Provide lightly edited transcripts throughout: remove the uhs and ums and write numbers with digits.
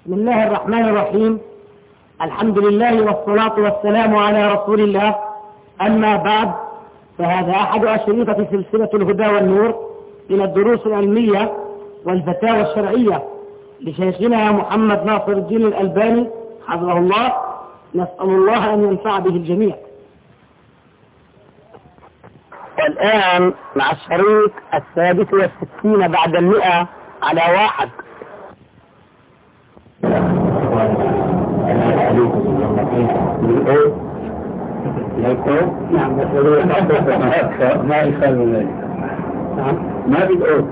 بسم الله الرحمن الرحيم. الحمد لله والصلاة والسلام على رسول الله. أما بعد، فهذا أحد أشرطة سلسلة الهدى والنور إلى الدروس العلمية والفتاوى الشرعية لشيخنا محمد ناصر الدين الألباني حفظه الله. نسأل الله أن ينفع به الجميع. والآن مع الشريط 63 بعد 100 على 1. نعم ما يخلوا ذلك. ما بيقول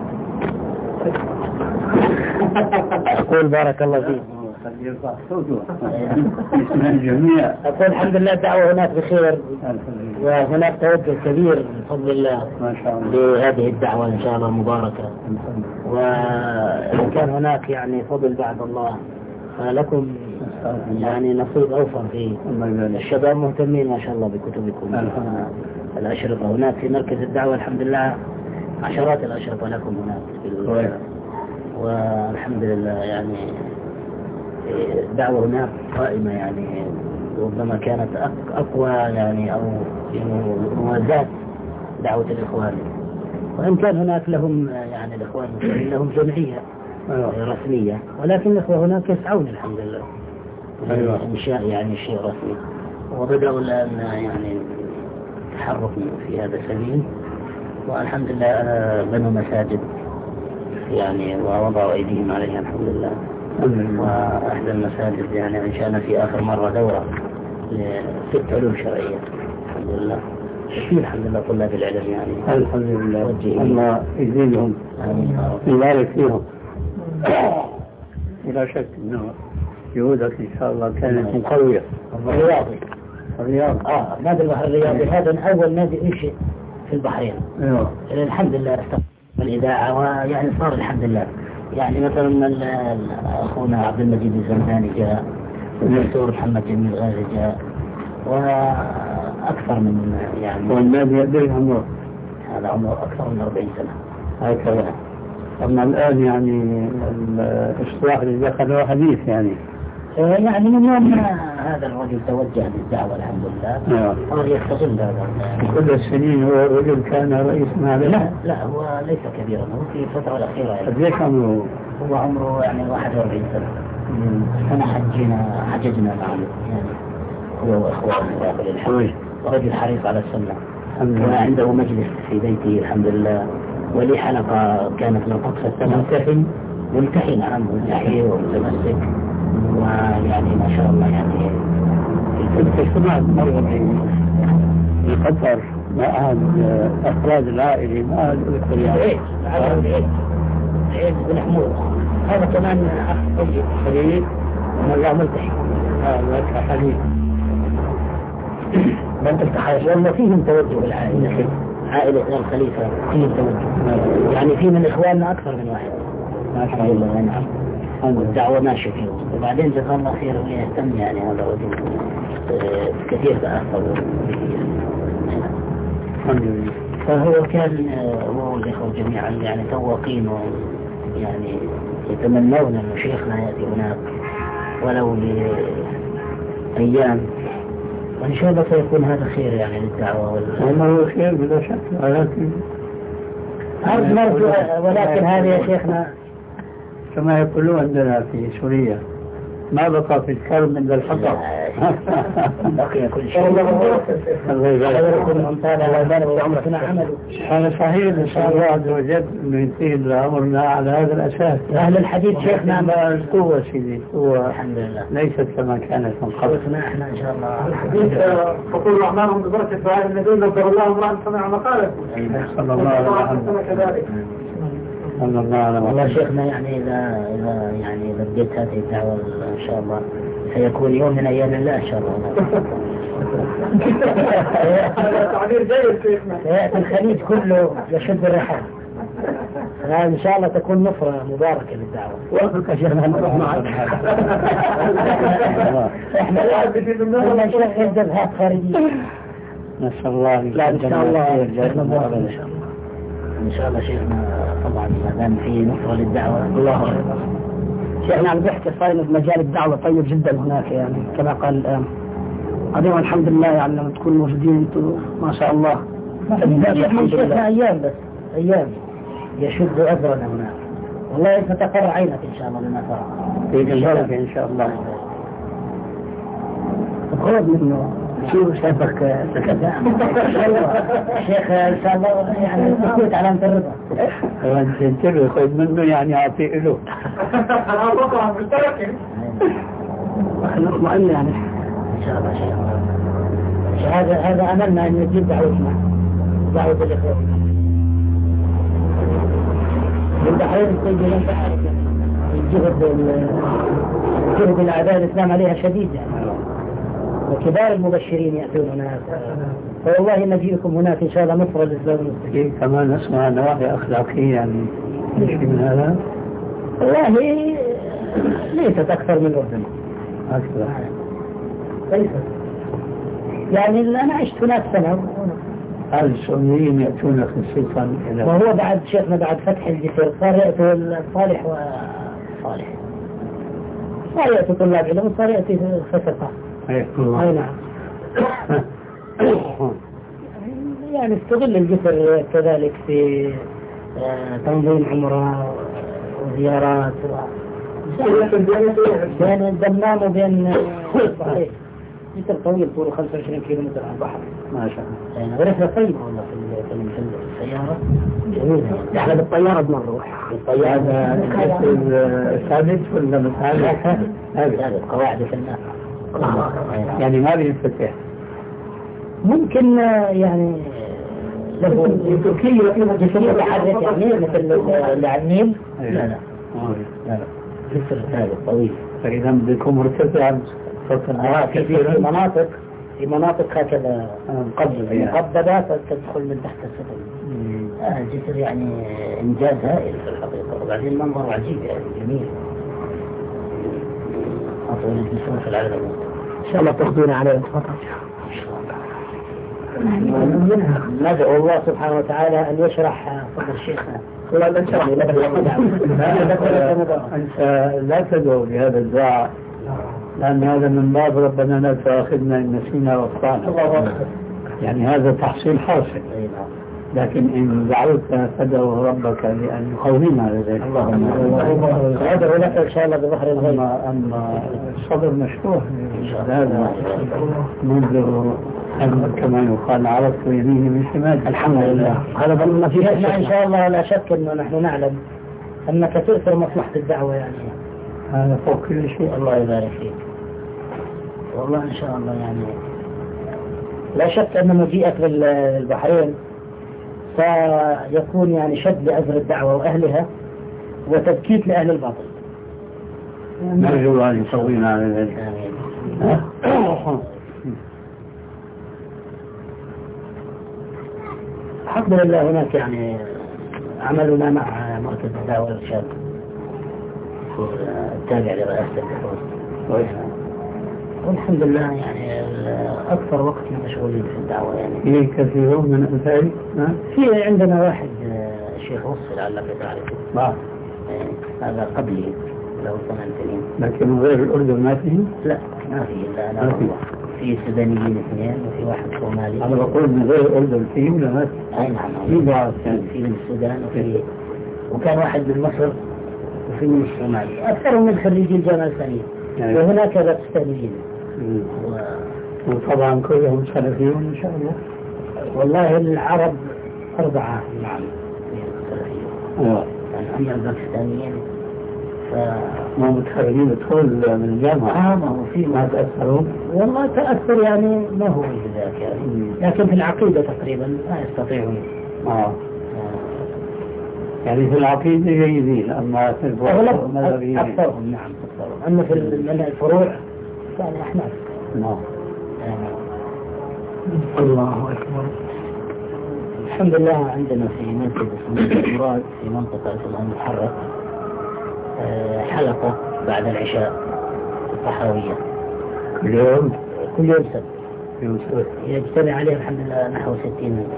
أقول بارك الله فيك. يرفع صوته اسم الجميع. أقول الحمد لله الدعوة هناك بخير، وهناك توجه كبير بفضل الله ما شاء الله لهذه الدعوة إن شاء الله مباركة. وإن كان هناك يعني فضل بعد الله فلكم يعني نصيب أوفر فيه. الشباب مهتمين ما شاء الله بكتبكم الأشرطة هناك في مركز الدعوة. الحمد لله عشرات الأشرطة لكم هناك والحمد لله يعني الدعوة هناك قائمة، يعني ربما كانت أقوى يعني أو في موازاة دعوة الإخوان. وإن كان هناك لهم يعني الإخوان لهم جمعية رسمية، ولكن الإخوة هناك يسعون الحمد لله إنشاء يعني شيء رسمي، وبدأوا الآن يعني تحرك في هذا السبيل. والحمد لله بنوا مساجد يعني ووضعوا أيديهم عليها الحمد لله. وأحد المساجد يعني أنشأنا في آخر مرة دورة ل6 علوم شرعية الحمد لله. كثير الحمد لله طلاب العلم يعني الحمد لله. الله يزيدهم ويبارك فيهم. ولا شك أنه جهودك إن شاء الله كانت قوية. الرياضي نادي البحر الرياضي هذا أول نادي أنشئ في البحرين. الحمد لله استقبل الإذاعة، ويعني صار الحمد لله يعني مثلا أخونا عبد المجيد الزمداني جاء، والدكتور محمد جميل غازي جاء، وأكثر من يعني. والنادي يدري عمره هذا عمره أكثر من 40 سنة هكذا. أما الآن يعني الإصلاح اللي دخله حديث يعني من يوم هذا الرجل توجه للدعوة الحمد لله صار يستغل هذا. كل السنين هو الرجل كان رئيس معلم؟ لا هو ليس كبيرا، هو في الفترة الأخيرة يعني. قد ايش عمره؟ هو عمره يعني 41 سنة. أنا حججنا معه يعني هو وأخوانه داخل الحج، ورجل حريص على السنة، وعنده مجلس في بيته الحمد لله، ولي حلقة كانت من قطف السنة. ملتحي نعم، ملتحي ومتمسك، ويعني ما شاء الله يعني في اجتماع مرة في قطر مع أحد أفراد العائلة ما أذكر يعني عيد بن حمود، هذا كمان أخ طيب خليل والله ملتحي. لك حديث ما انت التحاش والله فيهم توجه العائلة، عائلة الخليفة فيهم توجه يعني في من إخواننا أكثر من واحد ما شاء الله. نعم والدعوة ماشية فيهم. وبعدين جزاه الله خير ويهتم يعني هذا الرجل كثير تأثر الحمد لله. فهو كان هو والإخوة جميعا يعني تواقين يعني يتمنون أن شيخنا يأتي هناك ولو لأيام، وإن شاء الله سيكون هذا خير يعني للدعوة والله خير بلا شك. ولكن هذا يا شيخنا كما يقولون عندنا في سوريا ما بقى في الكرم إلا الحطب. بقي كل شيء. الله يبارك هذا صحيح. إن شاء الله عز وجل إنه ينتهي أمرنا على هذا الأساس. أهل الحديث شيخنا القوة سيدي، القوة الحمد لله ليست كما كانت من قبل. احنا إن شاء الله الحديث فقول أعمالهم ببركة فهذا النبي نصر الله امرأ سمع مقالة صلى الله عليه وسلم كذلك. والله شيخنا يعني إذا بديت هذه الدعوة إن شاء الله سيكون يوم من أيام الله إن شاء الله. هذا تعبير جيد شيخنا. سيأتي الخليج كله يشد الرحال، إن شاء الله تكون نصرة مباركة للدعوة. وأخذك شيخنا نروح معك. إحنا لا نشغل ذهاب خارجية. نسأل الله. لا إن شاء الله إن شاء الله شيخنا طبعا ما دام في نصرة للدعوة الله أكبر إن شيخنا عم بيحكي صاير مجال الدعوة طيب جدا هناك يعني كما قال الآن. بعدين الحمد لله يعني لما تكونوا موجودين انتم ما شاء الله. الحمد لله أيام بس أيام يشد أذرنا هناك. والله ستقر عينك إن شاء الله لما ترى. في البركة إن شاء الله. خذ منه شو شافك سكت شيخ إن شاء الله يعني نسيت علامة الرضا. أنت انتبه خذ منه يعني أعطيه له. أنا أطلع مشترك. نطمئن يعني إن شاء الله شيخ. هذا أملنا أن نجيب دعوتنا دعوة الإخوة. البحرين تجي لن تعرف الجهد الأعداء الإسلام عليها شديد يعني. وكبار المبشرين يأتون هناك. فوالله نجيكم هناك إن شاء الله نصر الإسلام المستقيم. كما نسمع نواحي أخلاقية يعني نشي من هذا. والله ليست أكثر من الأردن. أكثر. ليست. يعني أنا عشت هناك سنة. السنيين يأتون خصيصا إلى. وهو بعد شيخنا بعد فتح الجسر صار يأتوا الصالح وصالح. صار يأتوا طلاب علم وصار يأتي فسقة. أي نعم. يعني استغل الجسر كذلك في تنظيم عمره وزيارات بين الدمام وبين الصحيح. جسر طويل طوله 25 كيلومتر على البحر. ما شاء الله. يعني ورحلة طيبة والله في السيارة جميلة. احنا بالطيارة بنروح. الطيارة ثابت ولا مش ثابت قواعد في النار. يعني ما بينفتح. ممكن يعني له تركيا فيها جسر يتحرك يعني مثل اللي على النيل. لا جسر ثابت طويل. فإذا بدكم مرتفع في مناطق هكذا مقبضة فتدخل من تحت السفن. جسر يعني إنجاز هائل في الحقيقة. وبعدين منظر عجيب يعني جميل. أطول الجسور في العالم. إن شاء الله تاخذونا عليه الخطأ. ندعو الله سبحانه وتعالى أن يشرح صدر شيخنا. لا تدعو بهذا الدعاء لأن هذا من باب ربنا لا تؤاخذنا إن نسينا وأخطأنا. يعني هذا تحصيل حاصل. لكن إن دعوت فدعو ربك لأن يقوينا على ذلك. اللهم أدعو لك إن شاء الله بظهر الغيب. أما الصدر مشروح هذا منذ كما يقال عرفت يميني من شمال. الحمد لله. هذا ضمن في إن شاء الله لا شك أنه نحن نعلم أنك تؤثر مصلحة الدعوة يعني. هذا فوق كل شيء. الله يبارك فيك. والله إن شاء الله يعني لا شك أن مجيئك للبحرين سيكون يعني شد لأزر الدعوة وأهلها وتبكيت لأهل الباطل. نرجو أن يسوينا على ذلك. الحمد لله هناك يعني عملنا مع مركز الدعوة والإرشاد التابع لرئاسة البحوث. والحمد لله يعني أكثر وقت مشغولين في الدعوة يعني. في كثيرون من أمثالي. في عندنا واحد الشيخ وصل لعلك تعرفه. هذا قبلي له 8 سنين. لكن غير الأردن ما فيه؟ لا ما فيه إلا أنا. في سودانيين 2 وفي واحد صومالي. أنا بقول من غير الأردن فيه ولا ما فيه؟ أي نعم. في بعض في من السودان وكان واحد من مصر وفي من الصومالي. أكثرهم من خريجي الجامعة الإسلامية. يعني وهناك باكستانيين. وطبعا كلهم سلفيون إن شاء الله. والله العرب 4 نعم سلفيون. أما الباكستانيين ما متخرجين بدخول من الجامعة. ما هو في ما تأثرون. والله تأثر يعني ما هو بذاك يعني. لكن في العقيدة تقريبا ما يستطيعون. يعني في العقيدة جيدين أما في الفروع أكثرهم. نعم أكثرهم. أما في الفروع يعني أحناف. الله أكبر. الحمد لله عندنا في مسجد اسمه مراد في منطقة اسمها المحرق حلقة بعد العشاء الصحراوية كل يوم سبت يجتمع عليه الحمد لله نحو 60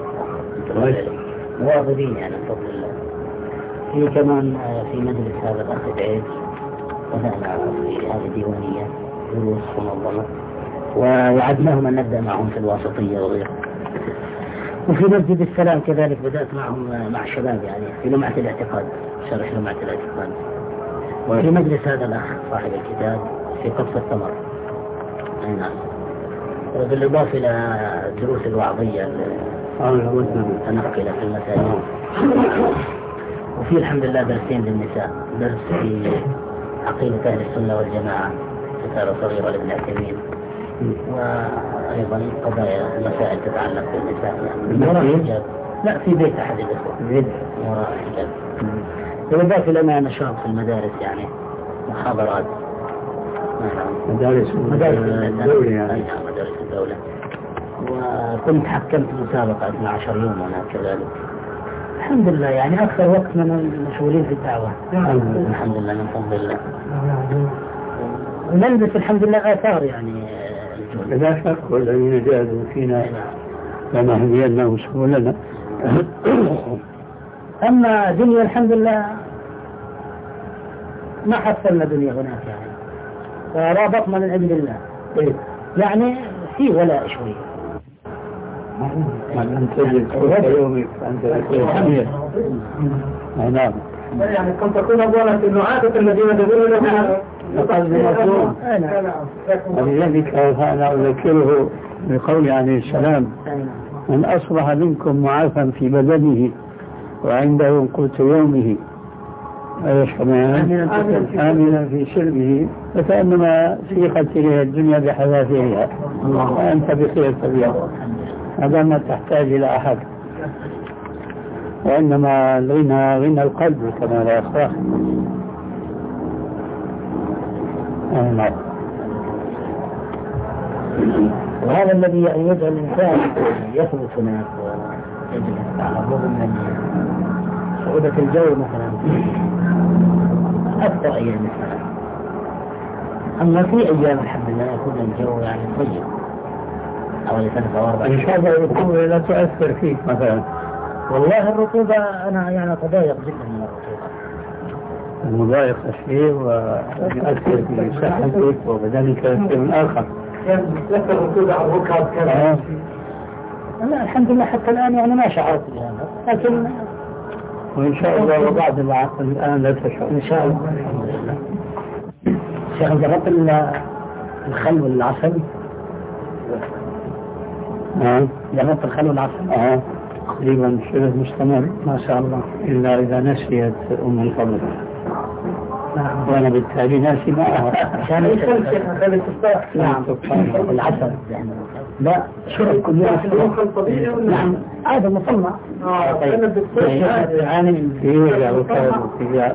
مواظبين يعني بفضل الله. في كمان في مجلس هذا الأخ بعيد وثقنا في هذه الديوانية دروس منظمة، ووعدناهم أن نبدأ معهم في الواسطية وغيره. وفي مسجد السلام كذلك بدأت معهم مع الشباب يعني في لمعة الاعتقاد، شرح لمعة الاعتقاد. وفي مجلس هذا الأخ صاحب الكتاب في قصة التمر. نعم. وبالإضافة إلى الدروس الوعظية المتنقلة في المساجد. وفي الحمد لله درسين للنساء، درس في عقيدة أهل السنة والجماعة رسالة صغيرة لابن عثيمين، وأيضا قضايا مسائل تتعلق بالنساء يعني لا في بيت أحد الإخوة وراء الحجاب. بالإضافة لنا نشاط في المدارس يعني محاضرات مدارس الدولة يعني. مدارس الدولة. وكنت حكمت مسابقة 12 يوم هناك كذلك. الحمد لله يعني أكثر وقت من المشغولين في الدعوة. الحمد لله من فضل الله. ونلبس الحمد لله آثار يعني لا شك، والذين جاهدوا فينا لنهدينهم سبلنا. أما دنيا الحمد لله ما حصلنا دنيا هناك يعني، فرابطنا من عند الله يعني في ولاء شوي. من تجد كل يومك أنت الحمير. نعم. يعني كنت تكون أولا أنه عادة الذين يدورون لها لقد مطلوب. ولذلك أنا أذكره بقول عليه السلام: من أصبح منكم معافا في بدنه وعنده قوت يومه آمنا في سلبه فكأنما سيقت إليه الدنيا بحذافيرها وأنت بخير طبيعة. هذا ما تحتاج إلى أحد، وإنما غنى القلب كما لا يخفى. وهذا الذي يعني يجعل الإنسان يثبت هناك ويجلس على الرغم من صعوبة الجو مثلا أكثر أيام مثلا. أما في أيام الحمد لله يكون الجو يعني طيب حوالي 3 أو 4 إن شاء الله الرطوبة لا تؤثر فيك مثلا. والله الرطوبة أنا يعني أتضايق جدا من الرطوبة. المضايق شيء ويؤثر في صحتك وبدنك شيء من آخر. لك الرطوبة على الركب كذا. لا الحمد لله حتى الآن يعني ما شعرت بهذا، لكن وإن شاء الله وبعد الآن لا تشعر إن شاء الله. شيخ جربت الخل والعسل؟ جربت الخل والعسل؟ تقريبا شبه مستمر ما شاء الله، إلا إذا نسيت أم الفضل. وأنا بالتالي ناسي معها. عشان خل التفاح. نعم العسل لا شرب كل يوم طبيعي. نعم هذا مصنع. طيب يعني في وجه وكذا في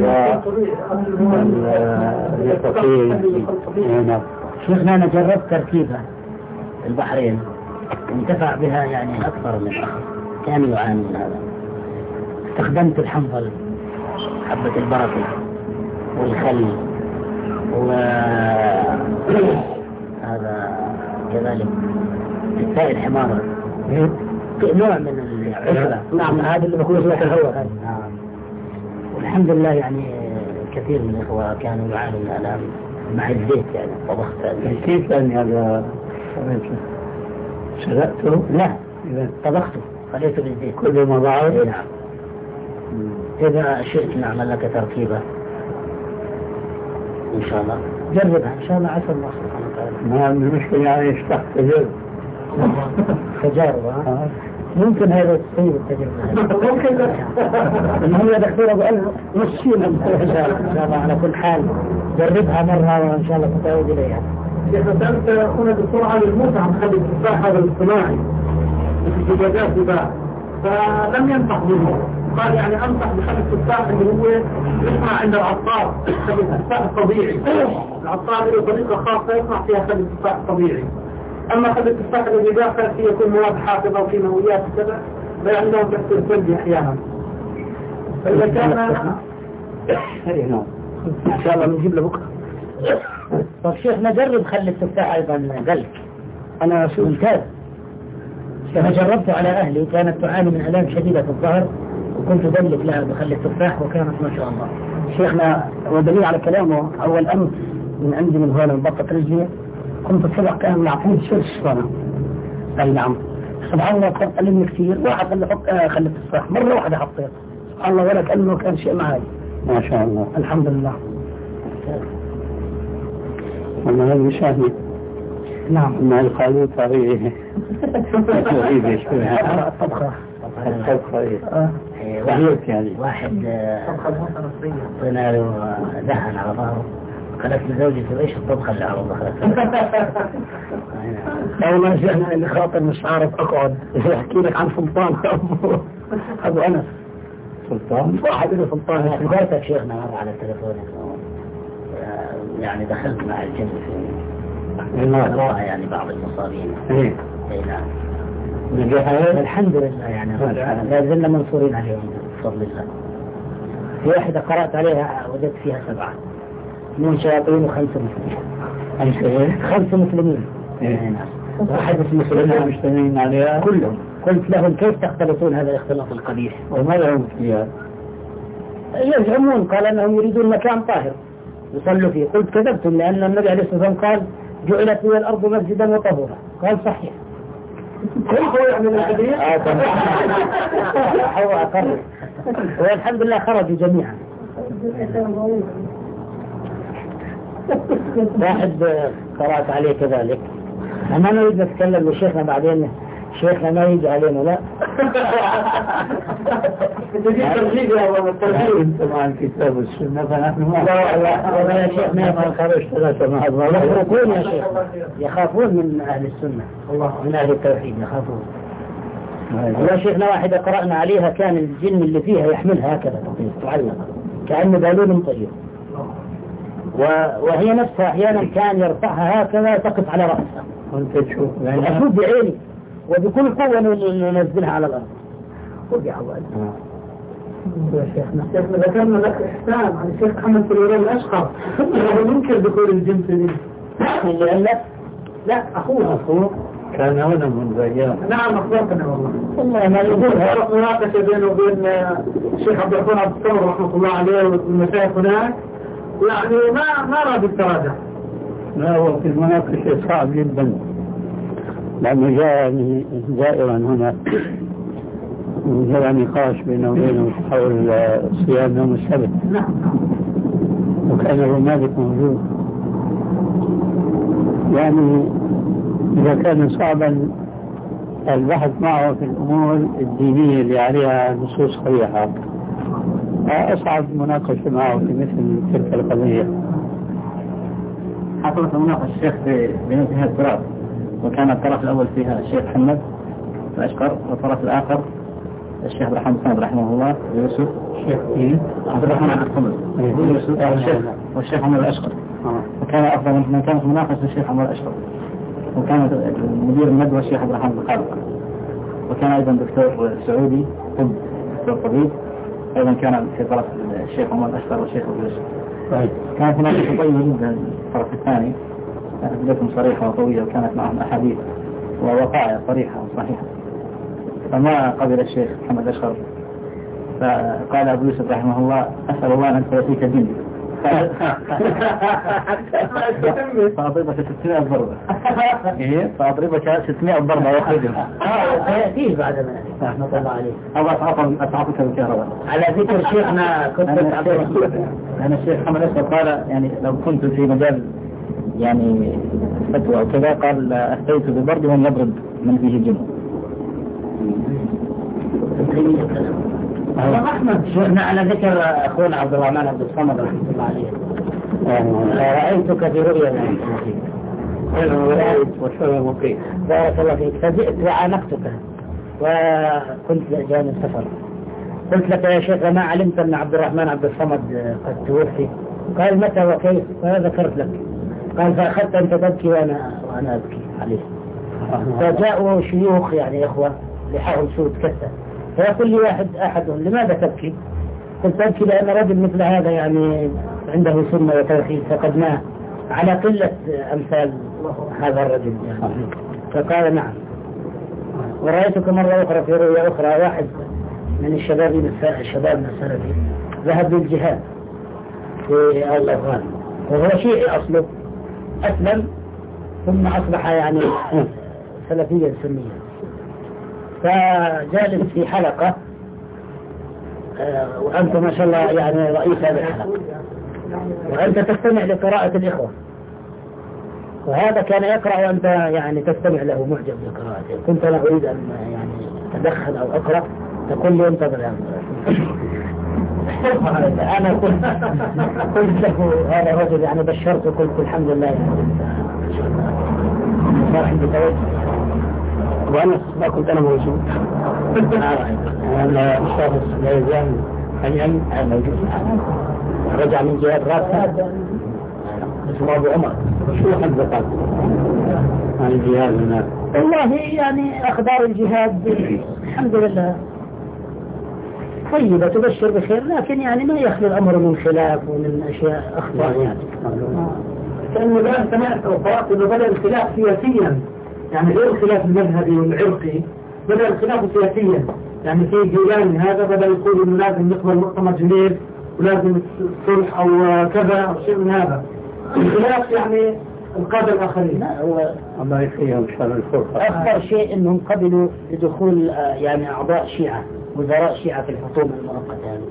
اليقظين. شيخنا أنا جربت تركيبة البحرين انتفع بها يعني أكثر من أخ كان يعاني من هذا. استخدمت الحنظل، حبة البركة والخل وهذا كذلك السائل حمارة نوع من العشرة. نعم هذا اللي بكون اسمه الهواء. والحمد لله يعني كثير من الإخوة كانوا يعانوا من الآلام مع الزيت يعني طبخت. كيف أن هذا سلقته؟ لا طبخته خليته بالزيت كل ما ضعف. نعم إذا شئت نعمل لك تركيبة إن شاء الله جربها إن شاء الله عسى الله سبحانه وتعالى. ما المشكلة يعني يشتغل تجارب ممكن هذا تصيب التجربة ممكن إن هي دكتورة بقى نصين إن شاء الله. على كل حال جربها مرة وإن شاء الله تتعود إليها. سألت هنا دكتور علي الموسى عن خلي التفاح هذا الاصطناعي في الزجاجات بقى، فلم ينصح منه. قال يعني أنصح بخلي التفاح اللي هو يصنع عند العطار، خلي التفاح الطبيعي. العطار له طريقة خاصة يصنع فيها خلي التفاح الطبيعي. أما خلي التفاح الذي داخل فيه يكون مواد حافظة وكيماويات وكذا لا عندهم تأثير سلبي أحيانا. فإذا كان إن شاء الله بنجيب له بكرة. طب شيخنا جرب خلي التفاح أيضا قلق. أنا ممتاز. أنا جربته على أهلي كانت تعاني من آلام شديدة في الظهر وكنت أدلك لها بخلي التفاح وكانت ما شاء الله شيخنا ودليل على كلامه أول أمس من عندي من هون بطة رجلي كنت الصبح كان معقول شو الشفانة. أي نعم سبحان الله كان قلبني كثير واحد قال لي حط خلي التفاح مرة واحدة حطيت سبحان الله ولا كأنه كان شيء معي ما شاء الله الحمد لله. أما هذا مشاهد نعم ما القالوا طريقه غريبة شوي الطبخة واحد طلع له دهن على ظهره قالت لزوجتي ايش الطبخة اللي على ظهرك؟ والله شيخنا اللي خاطر مش عارف اقعد احكي لك عن سلطان ابو انس. سلطان؟ واحد له سلطان اخبرتك شيخنا مرة على التليفون يعني دخلت مع الجن في قراءة يعني بعض المصابين. ايه نعم. الحمد لله يعني لا زلنا منصورين عليهم بفضل الله. في واحدة قرأت عليها وجدت فيها 7 من شياطين و5 مسلمين. 5 مسلمين. واحد اسمه سليمان مجتمعين عليها كلهم. قلت لهم كيف تختلطون هذا الاختلاط القبيح؟ وما لهم فيها؟ يزعمون قال انهم يريدون مكان طاهر يصلوا فيه. قلت كذبتم لان النبي عليه الصلاة والسلام قال جعلت لي الارض مسجدا وطهورا. قال صحيح. هو يعمل الحديث؟ هو أقر. والحمد لله خرجوا جميعا. واحد قرأت عليه كذلك. أنا ما نريد نتكلم لشيخنا بعدين شيخنا ما يجي علينا لا. تجي ترجيح يا أبو الترجيح. أنت مع الكتاب والسنة فنحن ما لا يا شيخ ما خرج 3 مع الله. يخافون يا شيخ يخافون من أهل السنة من أهل التوحيد يخافون. يا شيخنا واحدة قرأنا عليها كان الجن اللي فيها يحملها هكذا تعلق كأنه بالون طيب وهي نفسها أحيانا كان يرفعها هكذا تقف على رأسها وانت تشوف أشوف بعيني وبكل قوة ننزلها على الأرض. خذ يا عواد يا شيخنا ذكرنا لك إحسان عن الشيخ محمد سليمان الأشقر هو ينكر دخول الجن في اللي لا أخوه كان هنا من أيام. نعم أخبرتنا والله ما يقول مناقشة بينه وبين الشيخ عبد الرحمن عبد الصمد رحمه الله عليه والمشايخ هناك يعني ما راد التراجع. لا هو في المناقشة صعب جدا لأنه جاء زائرا هنا جاء نقاش بينه وبينه حول صيام يوم السبت. نعم. وكان ابو مالك موجود. يعني إذا كان صعبا البحث معه في الأمور الدينية اللي عليها نصوص صريحة أصعب مناقشة معه في مثل تلك القضية. حصلت مناقشة الشيخ بنفسها التراث وكان الطرف الأول فيها الشيخ محمد الأشقر والطرف الآخر الشيخ عبد الرحمن الصمد رحمه الله يوسف الشيخ عبد الرحمن عبد الصمد يوسف والشيخ محمد الأشقر. وكان أفضل من كانت مناقشة الشيخ محمد الأشقر وكان مدير الندوة الشيخ عبد الرحمن الخالق وكان أيضا دكتور سعودي دكتور طبيب أيضا كان في طرف الشيخ محمد الأشقر والشيخ أبو يوسف. كانت مناقشة طيبة جدا الطرف الثاني كانت بدايتهم صريحة وقوية وكانت معهم أحاديث ووقائع صريحة وصحيحة فما قبل الشيخ محمد الأشقر فقال أبو يوسف رحمه الله أسأل الله أن تأتيك جن فأضربك 600 ضربة. إيه فأضربك 600 ضربة يخرجها. سيأتيه بعد ما رحمة الله عليه. الله أتعطيك بالكهرباء. على ذكر شيخنا كنت أنا الشيخ محمد الأشقر قال يعني لو كنت في مجال يعني فتوى أو كذا قال أفتيت ببرد من يضرب من فيه جن. أحمد شيخنا على ذكر أخونا عبد الرحمن عبد الصمد رحمة الله عليه. رأيتك في رؤيا وشوية مقيم بارك الله فيك فجئت وعانقتك وكنت جانب سفر قلت لك يا شيخ ما علمت أن عبد الرحمن عبد الصمد قد توفي قال متى وكيف فذكرت لك قال فأخذت أنت تبكي وأنا أبكي عليه فجاءوا شيوخ يعني إخوة لحاهم سود كثة فيقول لي أحدهم لماذا تبكي قلت أبكي لأن رجل مثل هذا يعني عنده سنة وتوحيد فقدناه على قلة أمثال هذا الرجل يعني. فقال نعم ورأيتك مرة أخرى في رؤيا أخرى واحد من الشباب السلفي ذهب للجهاد في الأفغان، وهو شيعي أصله، أسلم ثم أصبح يعني سلفيا سنيا. فجالس في حلقة وأنت ما شاء الله يعني رئيس هذه الحلقة، وأنت تستمع لقراءة الإخوة، وهذا كان يقرأ وأنت يعني تستمع له معجب بقراءته. كنت أنا أريد أن يعني أتدخل أو أقرأ، تقول لي انتظر يا أنا قلت له هذا الرجل يعني بشرته، قلت الحمد لله يعني صار عندي توجه، وأنا ما كنت أنا موجود. أنا أستاذ لا يزال اليوم موجود، رجع من جهاد راسها اسمه أبو عمر. شو حدثت عن الجهاد هناك؟ والله يعني أخبار الجهاد الحمد لله طيبة تبشر بخير، لكن يعني ما يخلو الأمر من خلاف ومن أشياء أخطاء يعني. كأنه الآن سمعت أو قرأت أنه بدأ الخلاف سياسيا، يعني غير الخلاف المذهبي والعرقي، بدأ الخلاف سياسيا. يعني في جيلان هذا بدأ يقول إنه لازم نقبل مؤتمر جنيف ولازم الصلح أو كذا أو شيء من هذا. الخلاف يعني القادة الآخرين. هو الله يحييهم شر الفرقة. أخطر شيء أنهم قبلوا بدخول يعني أعضاء شيعة، وزراء شيعة في الحكومة المؤقتة يعني.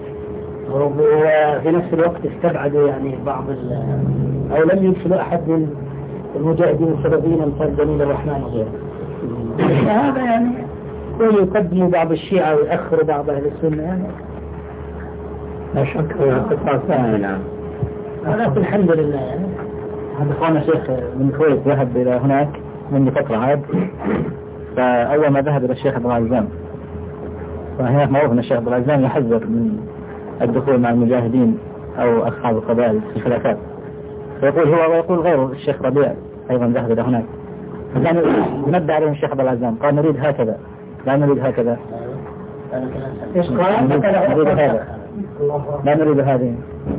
وفي نفس الوقت استبعدوا يعني بعض أو لم يدخلوا أحد من المجاهدين السببين مثل جميل الرحمن وغيره. هذا يعني يقدموا بعض الشيعة ويأخروا بعض أهل السنة يعني. لا شك قطعة ثانية. ولكن الحمد لله يعني. هذا أخوانا شيخ من الكويت ذهب إلى هناك منذ فترة عاد، فأول ما ذهب إلى الشيخ عبد العزام، فهناك معروف أن الشيخ عبد العزام يحذر من الدخول مع المجاهدين أو أصحاب القبائل في الخلافات، فيقول هو ويقول غيره الشيخ ربيع أيضا ذهب إلى هناك، فكان ينبه عليهم الشيخ عبد العزام قال نريد هكذا لا نريد هكذا. إيش قال؟ نريد هذا لا نريد هذه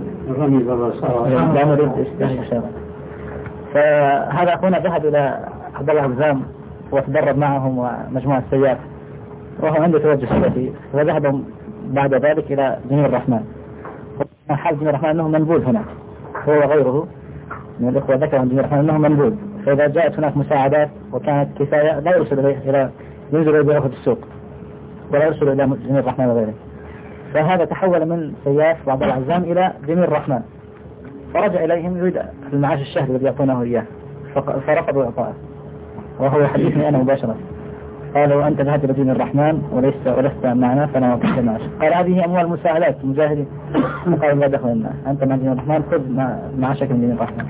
لا نريد استشارة. فهذا أخونا ذهب إلى عبد الله العزام وتدرب معهم ومجموعة السياف، وهو عنده توجه سلفي، فذهب بعد ذلك إلى جميل الرحمن. حال جميل الرحمن أنه منبوذ هناك، هو وغيره من الإخوة ذكر عن جميل الرحمن أنه منبوذ، فإذا جاءت هناك مساعدات وكانت كفاية لا يرسل إلى ينزل إلى في السوق ولا يرسل إلى جميل الرحمن وغيره. فهذا تحول من سياف عبد الله العزام إلى جميل الرحمن، فرجع إليهم يريد المعاش الشهري الذي يعطونه إياه، فرفضوا إعطاءه، وهو يحدثني أنا مباشرة قالوا أنت ذهبت إلى جميل الرحمن ولست معنا فأنا أعطيك المعاش. قال هذه أموال مساعدات المجاهدين، قالوا لا دخل لنا، أنت مع جميل الرحمن خذ معاشك من جميل الرحمن.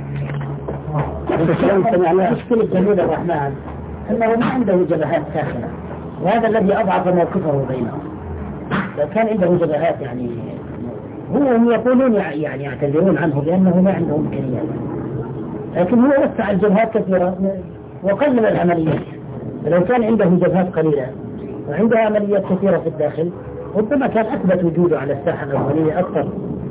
مشكلة جميل الرحمن أنه ما عنده جبهات ساخنة، وهذا الذي أضعف موقفه بينهم. لو كان عنده جبهات يعني هم يقولون يعني يعتذرون عنه لأنه ما عنده إمكانيات، لكن هو وسع الجبهات كثيرة وقلل العمليات. لو كان عنده جبهات قليلة وعنده عمليات كثيرة في الداخل ربما كان أثبت وجوده على الساحة الأولية أكثر.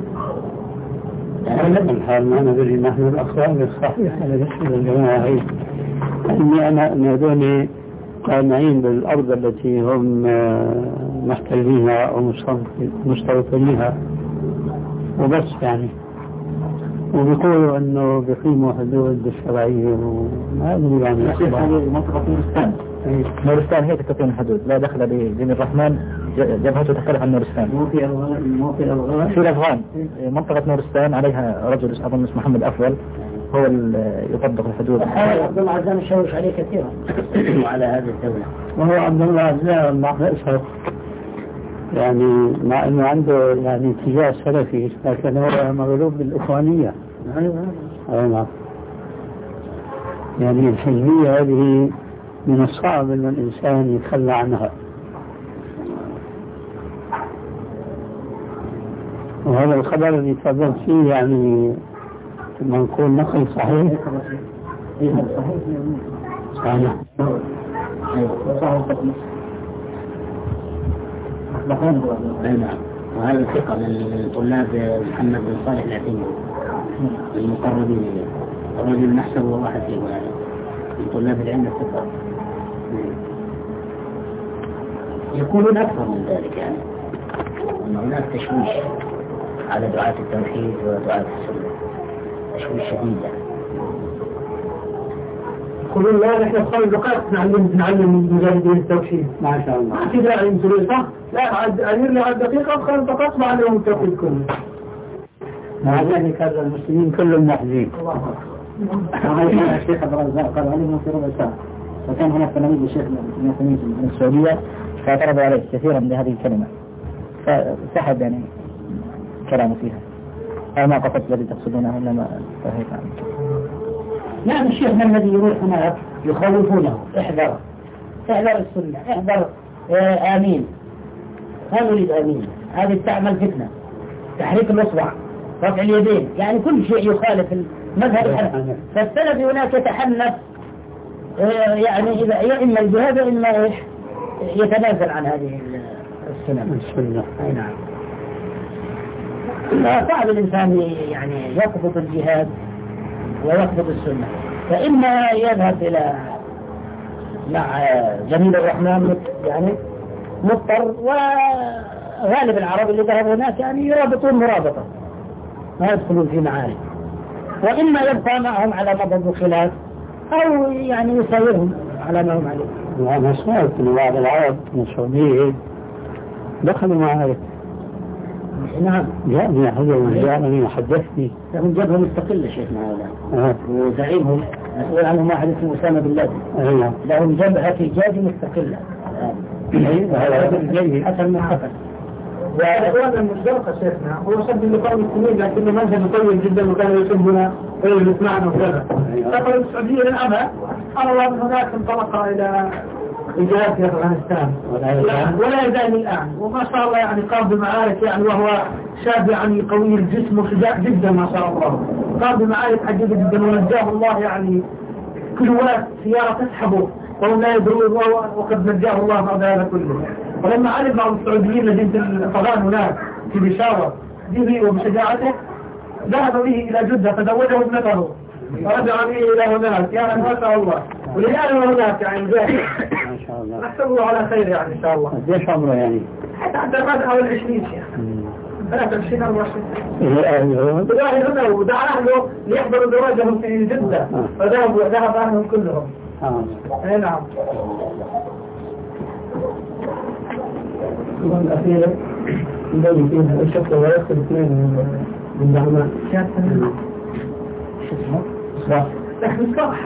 الحال ما ندري نحن الأخوان الصحيحة لنشهد الجماعة هي أني أنا نادوني قانعين بالأرض التي هم محتلينها أو مستوطنيها وبس يعني، وبيقولوا أنه بيقيموا حدود الشرعية وما أدري يعني. هذه منطقة نورستان، نورستان هي تكون الحدود، لا دخل بجميل الرحمن، جبهته تختلف عن نورستان. في الأفغان منطقة نورستان عليها رجل أظن اسمه محمد أفضل هو يطبق الحدود. عبد الله عزام يشوش عليه كثيرا وعلى هذه الدولة، وهو عبد الله عزام مع رئيسه يعني مع أنه عنده يعني اتجاه سلفي، لكن هو مغلوب بالإخوانية. نعم. يعني الحزبية هذه من الصعب أن الإنسان يتخلى عنها، وهذا الخبر اللي تفضلت فيه يعني منقول نقل صحيح. صحيح. نعم. وهذا الثقة من طلاب محمد بن صالح العثيمين المقربين إليه، الرجل نحسبه واحد من طلاب العلم الثقة، يكونون أكثر من ذلك يعني، أن هناك تشويش على دعاة التوحيد ودعاة السنة، تشويش شديد يعني. يقولون لا نحن بخمس دقائق نعلم مجاهدين التوحيد. ما شاء الله. ما في داعي يمثلون صح؟ لا أدير لي على الدقيقة بخمس دقائق بعلمهم التوحيد كله. مع ذلك هذا المسلمين كلهم محزين. الشيخ عبد الرزاق قال علمهم في ربع ساعة، وكان هناك تلاميذ الشيخ من السعودية فاعترضوا عليه كثيرا بهذه الكلمة، فسحب يعني كلامه فيها. أو ما قصدت الذي تقصدونه إنما فهيت عنه. يعني الشيخ من الذي يروح هناك يخوفونه احذر السنة، احذر آمين، ما نريد آمين، هذه تعمل فتنة، تحريك الأصبع، رفع اليدين، يعني كل شيء يخالف المذهب الحنفي. فالسلفي هناك يتحنف يعني إذا يا إما الجهاد إما يتنازل عن هذه السنة. أي نعم. صعب الإنسان يعني يقبض الجهاد ويقبض السنة، فإما يذهب إلى مع جميل الرحمن يعني مضطر، وغالب العرب اللي ذهبوا هناك يعني يرابطون مرابطة ما يدخلون في معارك، وإما يبقى معهم على مضض الخلاف أو يعني يسايرهم على ما هم عليه. وأنا سمعت أن بعض العرب من السعودية دخلوا معارك. نعم. جاءني أحدهم جاءني وحدثني. لهم جبهة مستقلة شيخنا هؤلاء. وزعيمهم مسؤول عنهم واحد اسمه أسامة بن لادن. لهم جبهة في جاج مستقلة. هذا جيد. حسن من حسن. وإخوانا المشتركة شيخنا هو شد لقوم السنين، لكنه منهج طيب جدا وكان يسمنا ويجلس معنا وكذا. سافر السعودية للأبد، سبحان الله من هناك انطلق إلى الجهاد في أفغانستان ولا يزال الآن، وما شاء الله يعني قام بمعارك يعني، وهو شاب يعني قوي الجسم وشجاع جدا ما شاء الله، قام بمعارك عجيبة جدا ونجاه الله يعني كلوات سيارة تسحبه وهم لا يدرون، وقد نجاه الله بعد هذا كله. ولما علم بعض السعوديين لجنة الأفغان هناك في بشارة به وبشجاعته ذهب به إلى جدة فزوجه ابنته ورجع به إلى هناك يعني ما شاء الله، وليان هناك يعني جاهز ما شاء الله. نحسبه على خير يعني إن شاء الله. قديش عمره يعني؟ حتى ما حوالي 20 شيخ 23 24 أهله بدأ هنا ودعا أهله ليحضروا زواجهم في جدة فذهب أهلهم كلهم. أي نعم. الأخيرة نبني فيها الشكل ويدخل اثنين من دعمات شو اسمه؟ صح.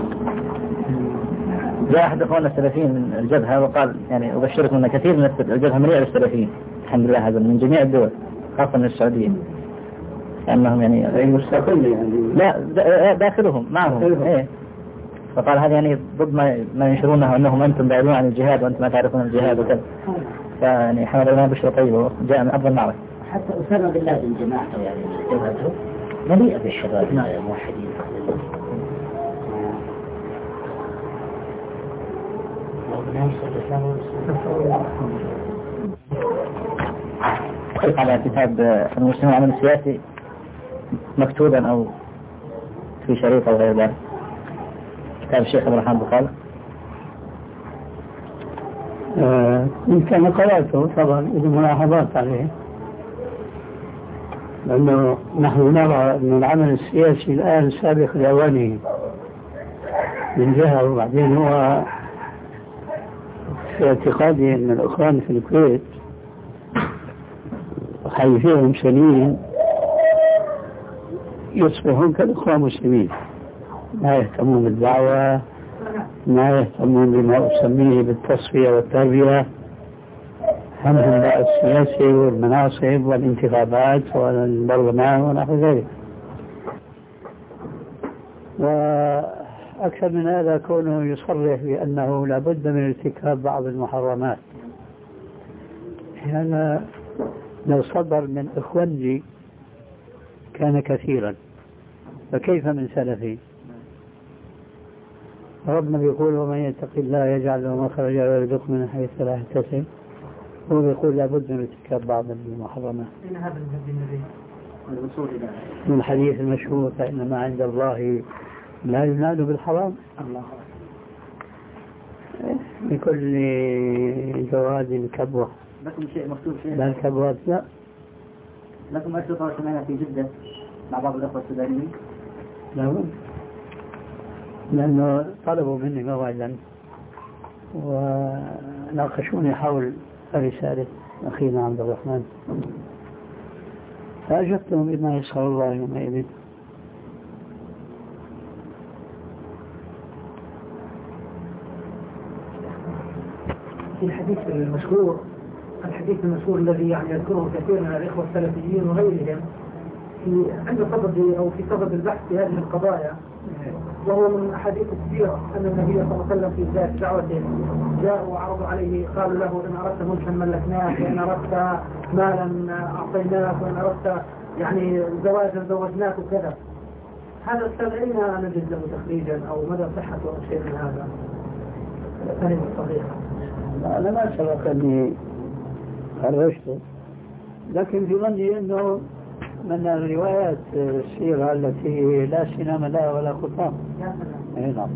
جاء أحد أخواننا السلفيين من الجبهة وقال يعني أبشركم أن كثير من الجبهة مليئة بالسلفيين الحمد لله، هذا من جميع الدول خاصة من السعودية، لأنهم يعني مستقل يعني لا داخلهم معهم. إيه. فقال هذا يعني ضد ما ينشرونه أنهم أنتم بعيدون عن الجهاد وأنتم ما تعرفون الجهاد وكذا، فيعني حمد الله بشرى طيبة وجاء من أفضل معركة. حتى أسامة بن لادن جماعته يعني جبهته مليئة بالشباب موحدين. على كتاب المسلمون العمل السياسي مكتوبا أو في شريط أو غير ذلك، كتاب الشيخ عبد الرحمن بخالق. إن كان قرأته طبعا إذا ملاحظات عليه، لأنه نحن نرى أن العمل السياسي الآن سابق لأوانه من جهة، وبعدين هو في اعتقادي أن الأخوان في الكويت خايفين سنين يصبحون كالإخوان المسلمين، لا يهتمون بالدعوة، ما يهتمون بما أسميه بالتصفية والتربية، همهم بقى السياسي والمناصب والانتخابات والبرلمان ونحو ذلك. وأكثر من هذا كونه يصرح بأنه لابد من ارتكاب بعض المحرمات. هذا لو صدر من إخوانجي كان كثيرا، فكيف من سلفي؟ ربنا بيقول ومن يتق الله يجعل له مخرجا ويرزقه من حيث لا يحتسب، هو بيقول لابد من ارتكاب بعض المحرمات. من الحديث المشهور فإن ما عند الله لا ينال بالحرام. الله بكل جواد كبوة، لكم شيء مكتوب فيه؟ لا الكبوات لا، لكم أشرطة سمعنا في جدة مع بعض الأخوة السودانيين؟ لا، لأنه طلبوا مني موعدا وناقشوني حول رسالة أخينا عبد الرحمن، فأجبتهم بما يسخر الله يومئذ. في الحديث المشهور الذي يعني يذكره كثير من الإخوة السلفيين وغيرهم عند صدد أو في صدد البحث في هذه القضايا، وهو من أحاديث السيرة أن النبي صلى الله عليه وسلم في ذات دعوته جاءوا وعرضوا عليه، قالوا له إن أردت ملكا ملكناك، وإن أردت مالا أعطيناك، وإن أردت يعني زواجا زوجناك وكذا. هذا السؤال أين نجد له تخريجا أو مدى صحته أو شيء من هذا؟ كلمة صغيرة. أنا ما سبق أني خرجته، لكن في ظني أنه من الروايات السيرة التي لا سنام لها ولا خطام. نعم.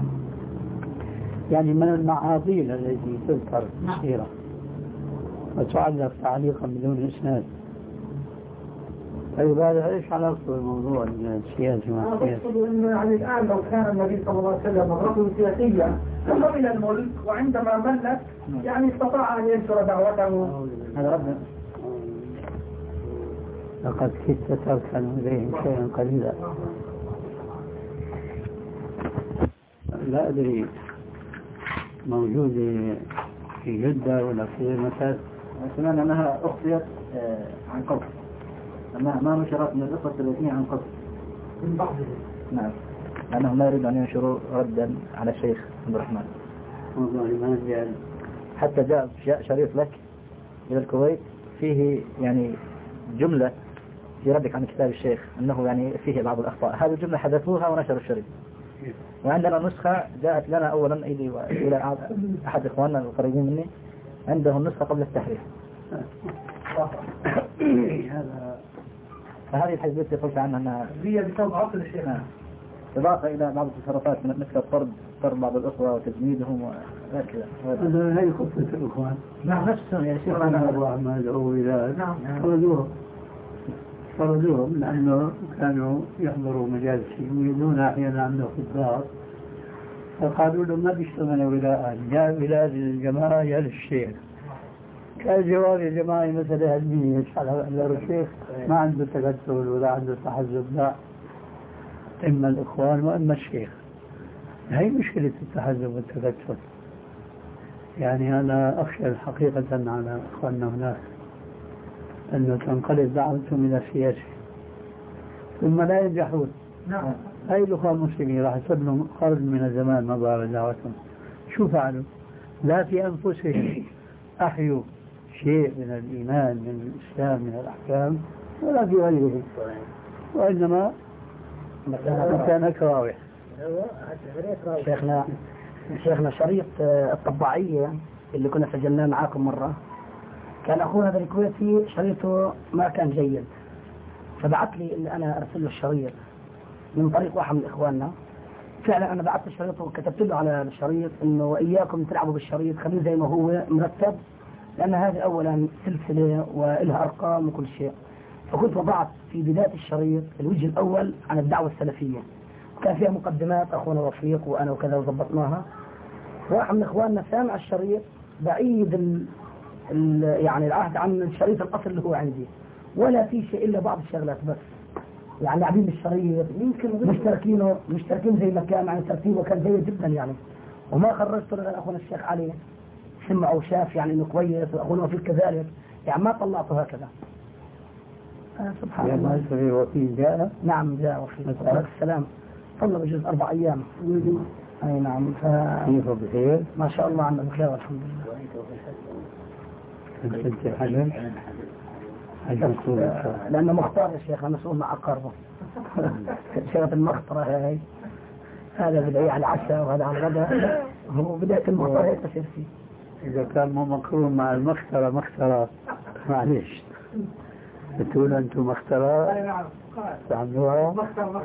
يعني من المعاضيل التي تذكر في السيرة وتعلق تعليقا بدون إسناد. طيب هذا ايش علاقته بالموضوع السياسي مع السياسي؟ أقصد أنه يعني الآن لو كان النبي صلى الله عليه وسلم رجل سياسيا قبل الملك، وعندما ملك يعني استطاع أن ينشر دعوته. هذا ربنا لقد كدت تركن إليهم شيئا قليلا. لا أدري موجود في جدة ولا في مكان. سمعنا أنها أخطيت عن قصد، أنها ما نشرت من الأخوة السلفيين عن قصد من بعضهم. نعم، لأنهم لا يريدون أن ينشروا ردا على الشيخ عبد الرحمن. والله ما زال. حتى جاء شريط لك إلى الكويت فيه يعني جملة في ردك عن كتاب الشيخ أنه يعني فيه بعض الأخطاء، هذه الجملة حذفوها ونشروا الشريط. وعندنا نسخة جاءت لنا أولا إلى أحد إخواننا القريبين مني، عندهم نسخة قبل التحريف. فهذه الحزبية قلت عنها أنها هي بسبب عصر الشيخ، إضافة إلى بعض التصرفات مثل طرد بعض الأخوة وتجميدهم وهكذا. هذا هي خطة الإخوان. نعم نفسهم يا شيخ. أبو أحمد أو إلى طردوهم لأنه كانوا يحضروا مجالسي ويدون أحيانا عنده في الدار، فقالوا له ما بيشتغل ولاء، جاء ولاء الجماعة يا للشيخ. كان جواب يا جماعة مثلا علمية على الشيخ ما عنده تكتل ولا عنده تحزب، لا، إما الإخوان وإما الشيخ. هي مشكلة التحزب والتكتل. يعني أنا أخشى الحقيقة على إخواننا هناك أنه تنقلب دعوتهم إلى السياسة ثم لا ينجحون. نعم. هاي الأخوة المسلمين راح يصبلوا قرن من الزمان ما ضار دعوتهم. شو فعلوا؟ لا في أنفسهم أحيوا شيء من الإيمان من الإسلام من الأحكام ولا في غيره، وإنما كان كراوح. شيخنا شريط الطباعية اللي كنا سجلناه معاكم مرة، كان أخونا بالكويتي شريطه ما كان جيد، فبعث لي إن أنا أرسل له الشريط من طريق واحد من إخواننا. فعلا أنا بعثت الشريط وكتبت له على الشريط إنه وإياكم تلعبوا بالشريط، خليه زي ما هو مرتب، لأن هذه أولا سلسلة وإلها أرقام وكل شيء. فكنت وضعت في بداية الشريط الوجه الأول عن الدعوة السلفية، وكان فيها مقدمات أخونا وفيق وأنا وكذا وضبطناها. واحد من إخواننا سامع الشريط بعيد يعني العهد عن الشريط الأصل اللي هو عندي، ولا في شيء إلا بعض الشغلات بس، يعني لاعبين بالشريط يمكن مشتركين زي ما كان، يعني ترتيبه كان جيد جدا يعني. وما خرجته غير أخونا الشيخ علي سمع وشاف يعني إنه كويس، وأخونا وفيق كذلك، يعني ما طلعته هكذا. سبحان الله. يعني وفيق جاء؟ نعم جاء وفيق عليه السلام، صلى بجوز 4 أيام. أي نعم. كيف بخير؟ ما شاء الله عنا بخير والحمد لله. أنت حجم؟ لأنه مختار يا شيخ، مسؤول مع أقاربه. شغلة المخطرة هاي، هذا بدأي على العشاء وهذا على الغداء، هو بداية المخطرة هيك تصير فيه. إذا كان مو مقرون مع مخترة معلش بتقول أنتم مخترة تعملوها مخترة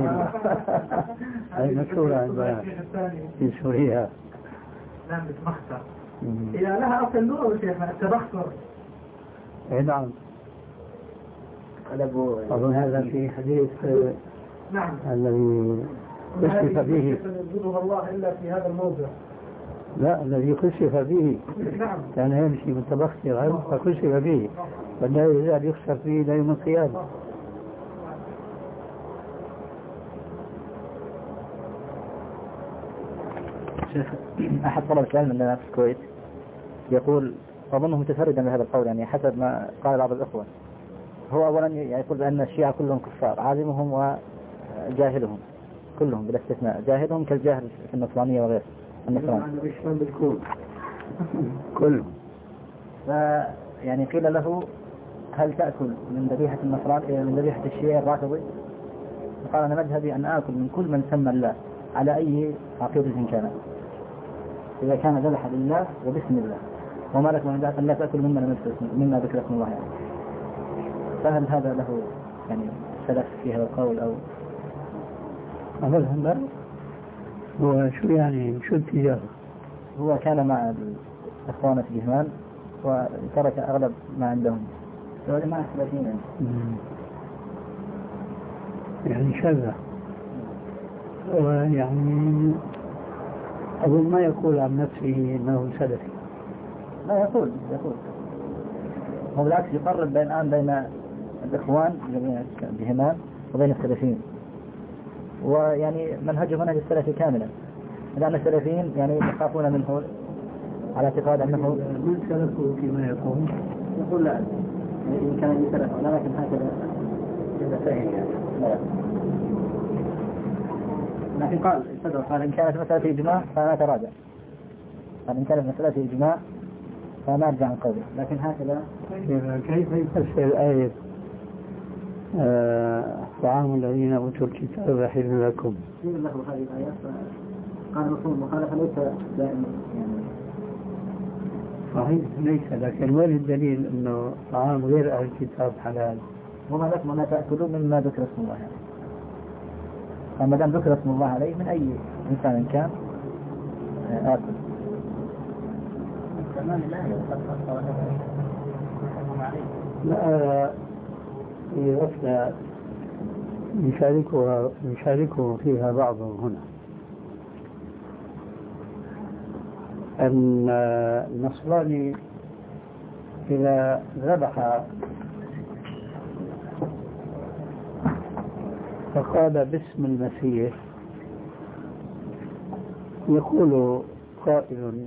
هاي مشهورة عندنا في سوريا. نعم مخترة إذا لها أصل لغة شيخنا التبختر. نعم أظن هذا في حديث نعم الذي كشف فيه ينزلها الله إلا في هذا الموضع. لا، الذي كشف فيه نعم كان يمشي متبخترا فكشف فيه ولا يزال يخسر فيه إلى يوم القيامة. شيخ، أحد طلبة العلم عندنا في الكويت يقول أظنه متفردا بهذا القول، يعني حسب ما قال بعض الأخوة. هو أولا يقول بأن الشيعة كلهم كفار، عالمهم وجاهلهم كلهم بلا استثناء، جاهلهم كالجاهل في النصرانية وغيره النصرانية كلهم. يعني قيل له هل تأكل من ذبيحة النصران من ذبيحة الشيعة الرافضي؟ قال أنا مذهبي أن آكل من كل من سمى الله على أي عقيدة كانت، إذا كان ذبح لله وباسم الله، وما لك من ذلك أن لا تأكل مما ذكر اسم الله يعني. فهل هذا له يعني سلف في هذا القول أو أبدا لا؟ هو شو يعني شو التجارة؟ هو كان مع الإخوان في الجهمان وترك أغلب ما عندهم، فهذا ما أثبتين يعني شذا. ويعني أظن ما يقول عن نفسه أنه سلفي. لا يقول هو بالعكس يقرب بين الإخوان بهمان وبين السلفيين، ويعني منهجه منهج السلفي كاملا، لأن السلفيين يعني يخافون منه على اعتقاد أنه من سلفه فيما يقول لا إن كان يسلف لكن هكذا لكن قال إن كانت مسألة إجماع فأنا أتراجع، قال إن كانت مسألة إجماع فأنا أرجع عن قولي، لكن هكذا. كيف يفسر آية طعام الذين أوتوا الكتاب حل لكم؟ يقول له هذه الآيات قال رسول المخالفة ليس دائما يعني صحيح ليس، لكن وين الدليل أنه طعام غير أهل الكتاب حلال؟ وما لكم لا تأكلون مما ذكر اسم الله يعني. فما دام ذكر اسم الله عليه من أي إنسان كان آكل. لا هي غفلة يشاركه فيها بعضهم هنا، أن النصراني إذا ذبح فقال باسم المسيح يقول قائل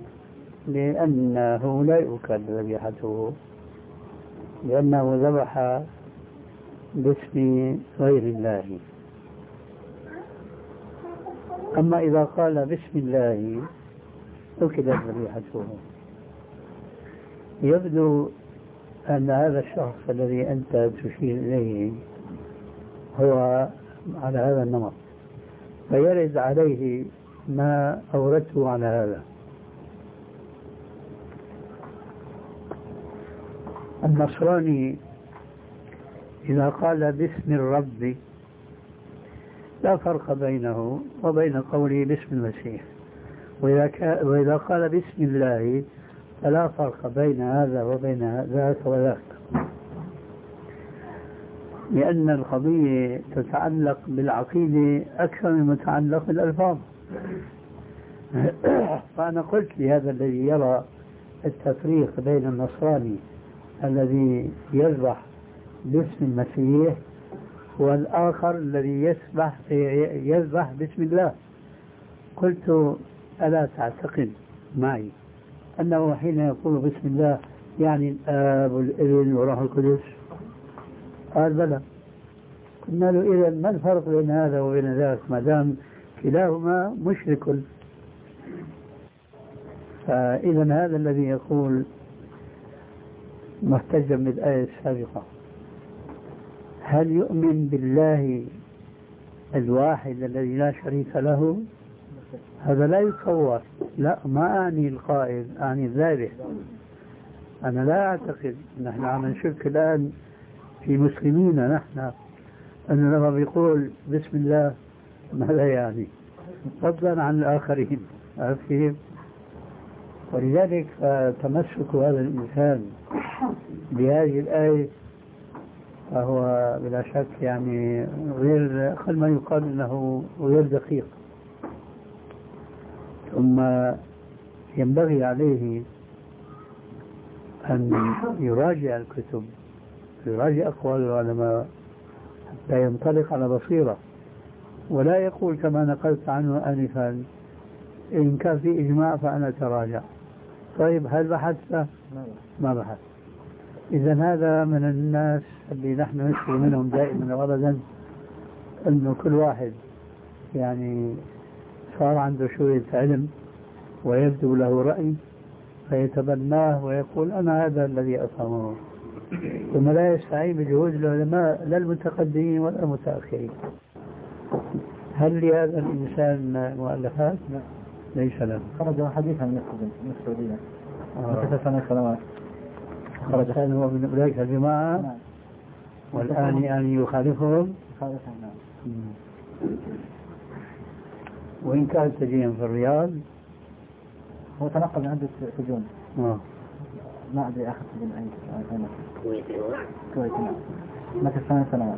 لأنه لا يؤكل ذبيحته لأنه ذبح باسم غير الله. أما إذا قال بسم الله أكلت ذبيحته. يبدو أن هذا الشخص الذي أنت تشير إليه هو على هذا النمط، فيرد عليه ما أوردته على هذا. النصراني إذا قال باسم الرب لا فرق بينه وبين قوله باسم المسيح، وإذا قال باسم الله فلا فرق بين هذا وبين ذاك وذاك، لأن القضية تتعلق بالعقيدة أكثر من تتعلق بالألفاظ. فأنا قلت لهذا الذي يرى التفريق بين النصراني الذي يذبح باسم المسيح والآخر الذي يذبح باسم الله، قلت ألا تعتقد معي أنه حين يقول بسم الله يعني الآب والابن والروح القدس؟ قال بلى. قلنا له إذا ما الفرق بين هذا وبين ذاك ما دام كلاهما مشرك؟ فإذا هذا الذي يقول محتجا بالآية السابقة هل يؤمن بالله الواحد الذي لا شريك له؟ هذا لا يتصور. لا، ما أعني القائل، أعني الذابح. أنا لا أعتقد، نحن عم نشك الآن في مسلمين نحن أنه لما بيقول بسم الله ماذا يعني، فضلا عن الآخرين. عارفين؟ ولذلك تمسك هذا الإنسان بهذه الآية فهو بلا شك يعني غير أقل ما يقال أنه غير دقيق. ثم ينبغي عليه أن يراجع الكتب، يراجع أقوال العلماء حتى ينطلق على بصيرة، ولا يقول كما نقلت عنه آنفا إن كان في إجماع فأنا تراجع. طيب هل بحثت؟ ما بحث. إذا هذا من الناس اللي نحن نشكو منهم دائما وأبدا، أنه كل واحد يعني صار عنده شوية علم ويبدو له رأي فيتبناه ويقول أنا هذا الذي أفهمه، ثم لا يستعين بجهود العلماء لا المتقدمين ولا المتأخرين. هل لهذا الإنسان مؤلفات؟ ليس له. خرج حديثا من السعودية من 3 سنوات. خرج هذا هو من أولئك الجماعة. والآن يعني يخالفهم. وإن كان سجين في الرياض، هو تنقل من عدة سجون. ما أدري أخذ سجن أي كويتي. نعم. مكث 8 سنوات.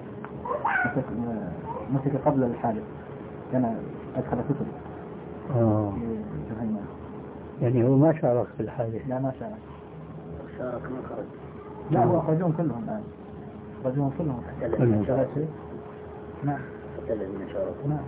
مسك قبل الحادث، كان أدخل كتب. يعني هو ما شارك في الحادث؟ لا ما شارك. شارك ما خرج. لا هو خرجون كلهم الآن. خرجون كلهم. نعم. من شارك. نعم.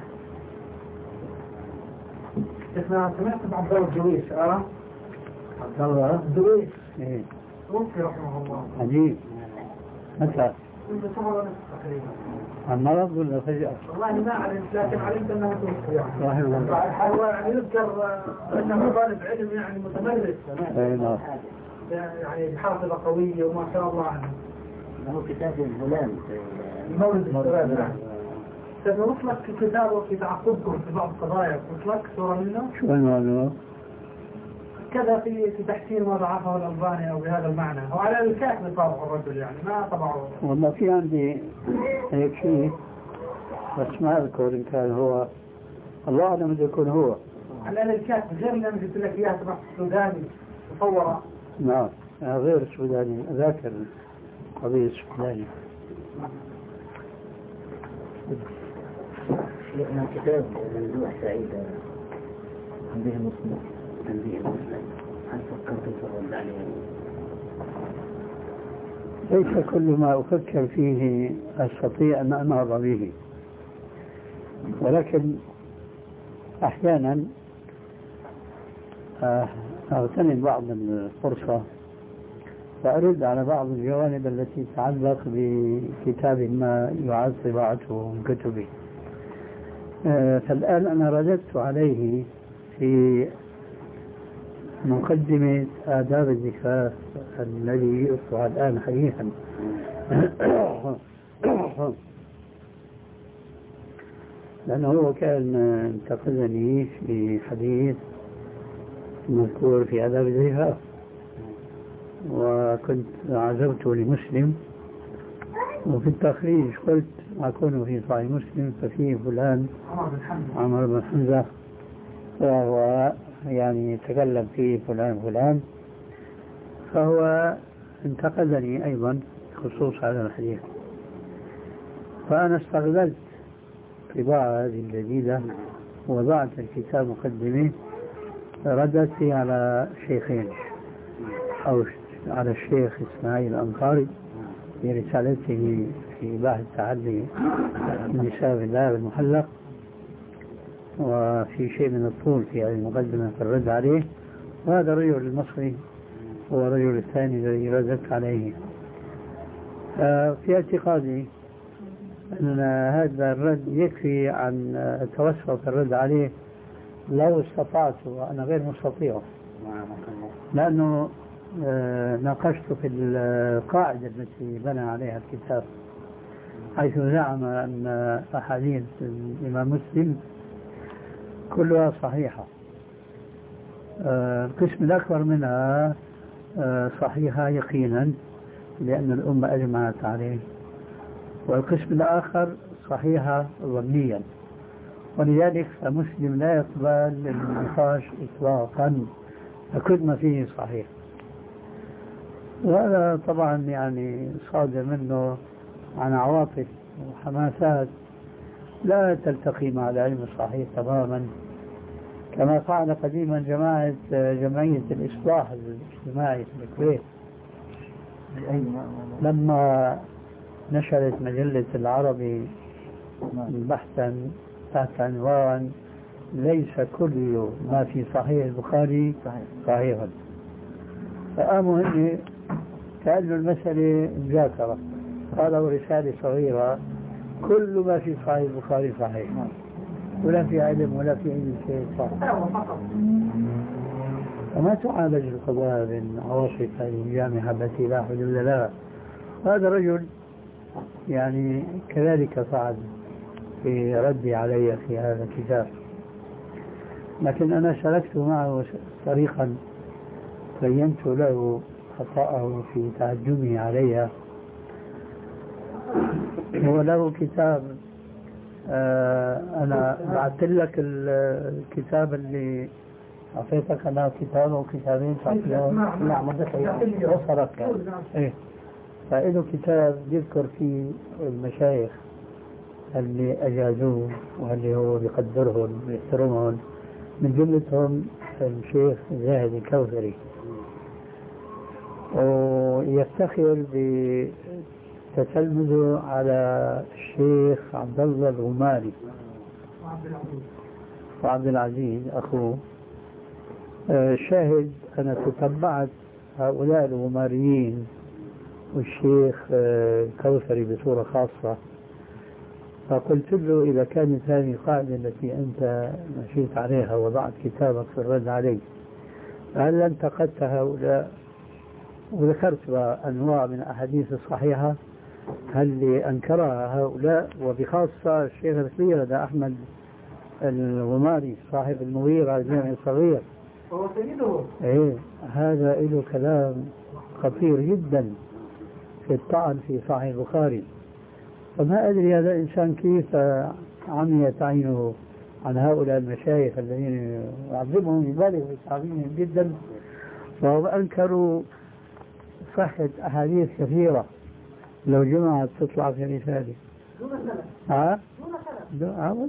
اسمع، سمعت عبد الله الدويش؟ عبد الله الدويش إيه توفي رحمه الله. عجيب. متى؟ منذ شهر ونصف تقريبا. عن مرض ولا فجأة؟ والله ما علمت، لكن علمت انه توفي. رحمه الله. هو يعني يذكر انه طالب علم يعني متمرس. نعم. يعني بحافظة قوية وما شاء الله عنه. له كتاب الهلال مولد الشباب. سنرسل لك كتابه في تعقبكم في بعض القضايا، لك صورة منه؟ شو عنوانه؟ كذا في تحسين ما ضعفه الألباني أو بهذا المعنى. هو على الكاتب طابع الرجل يعني ما طبعه. والله في عندي هيك شيء بس ما أذكر إن كان هو، الله أعلم إذا يكون هو. على الكاتب غير اللي أنا قلت لك إياه تبع السوداني مصورة. نعم غير السوداني، ذاكر قضية السوداني. شيخنا كتاب ممدوح سعيد عن به المسلم. هل فكرت ترد عليه؟ ليس كل ما أفكر فيه أستطيع أن أنهض به، ولكن أحيانا أغتنم بعض الفرصة فأرد على بعض الجوانب التي تتعلق بكتاب ما يعاد طباعته من كتبه. فالآن أنا رددت عليه في مقدمة آداب الزفاف الذي يطلع الآن حديثا. لأنه هو كان انتقدني في حديث مذكور في آداب الزفاف، وكنت عزوته لمسلم وفي التخريج قلت أكون في صحيح مسلم ففيه فلان عمر بن حمزة وهو يعني تكلم فيه فلان، فهو انتقدني أيضا خصوص هذا الحديث. فأنا استغللت طباعة هذه الجديدة ووضعت الكتاب مقدمه، ردت فيه على شيخين، أو على الشيخ إسماعيل الأنصاري في رسالته في بحث تعدي النساء في الذهب المحلق، وفي شيء من الطول في هذه المقدمة في الرد عليه. وهذا الرجل المصري هو الرجل الثاني الذي ردت عليه. في اعتقادي أن هذا الرد يكفي عن توسط الرد عليه لو استطعت، وأنا غير مستطيع، لأنه ناقشت في القاعدة التي بنى عليها الكتاب، حيث زعم أن أحاديث الإمام مسلم كلها صحيحة. القسم الأكبر منها صحيحة يقينا لأن الأمة أجمعت عليه، والقسم الآخر صحيحة ظنيا، ولذلك فمسلم لا يقبل النقاش إطلاقا فكل ما فيه صحيح. وهذا طبعا يعني صادر منه عن عواطف وحماسات لا تلتقي مع العلم الصحيح تماما، كما فعل قديما جمعية الإصلاح الاجتماعي في الكويت لما نشرت مجلة العربي بحثا تحت عنوان ليس كل ما في صحيح البخاري صحيحا، فقاموا هني كأنه المسألة مذاكرة، قالوا رسالة صغيرة كل ما في صحيح البخاري صحيح، ولا في علم ولا في أي شيء صحيح. وما تعالج القضايا من عواصف هذه الجامعة التي لا حدود لها. هذا الرجل يعني كذلك فعل في ردي علي في هذا الكتاب، لكن أنا سلكت معه طريقا بينت له خطأه في تعجبه علي. هو له كتاب، أنا بعثت لك الكتاب اللي أعطيتك أنا كتاب أو كتابين نعم وصلك إيه، فإنه كتاب يذكر فيه المشايخ اللي أجازوه واللي هو بيقدرهم ويحترمهم، من جملتهم الشيخ زاهد الكوثري، ويفتخر بتتلمذه على الشيخ عبد الله الغماري وعبد العزيز أخوه. شاهد أنا تتبعت هؤلاء الغماريين والشيخ الكوثري بصورة خاصة، فقلت له إذا كانت هذه القاعدة التي أنت مشيت عليها وضعت كتابك في الرد عليه، هل انتقدت هؤلاء وذكرت أنواع من الأحاديث الصحيحة هل أنكرها هؤلاء، وبخاصة الشيخ الكبير هذا أحمد الغماري صاحب المغيرة الجامع الصغير هو سيده. إيه، هذا له كلام خطير جدا في الطعن في صحيح البخاري. فما أدري هذا الإنسان كيف عميت عينه عن هؤلاء المشايخ الذين يعظمهم يبالغ في تعظيمهم جدا، وهم أنكروا صحة أحاديث كثيرة لو جمعت تطلع في رسالة دون خلل. دون خلل.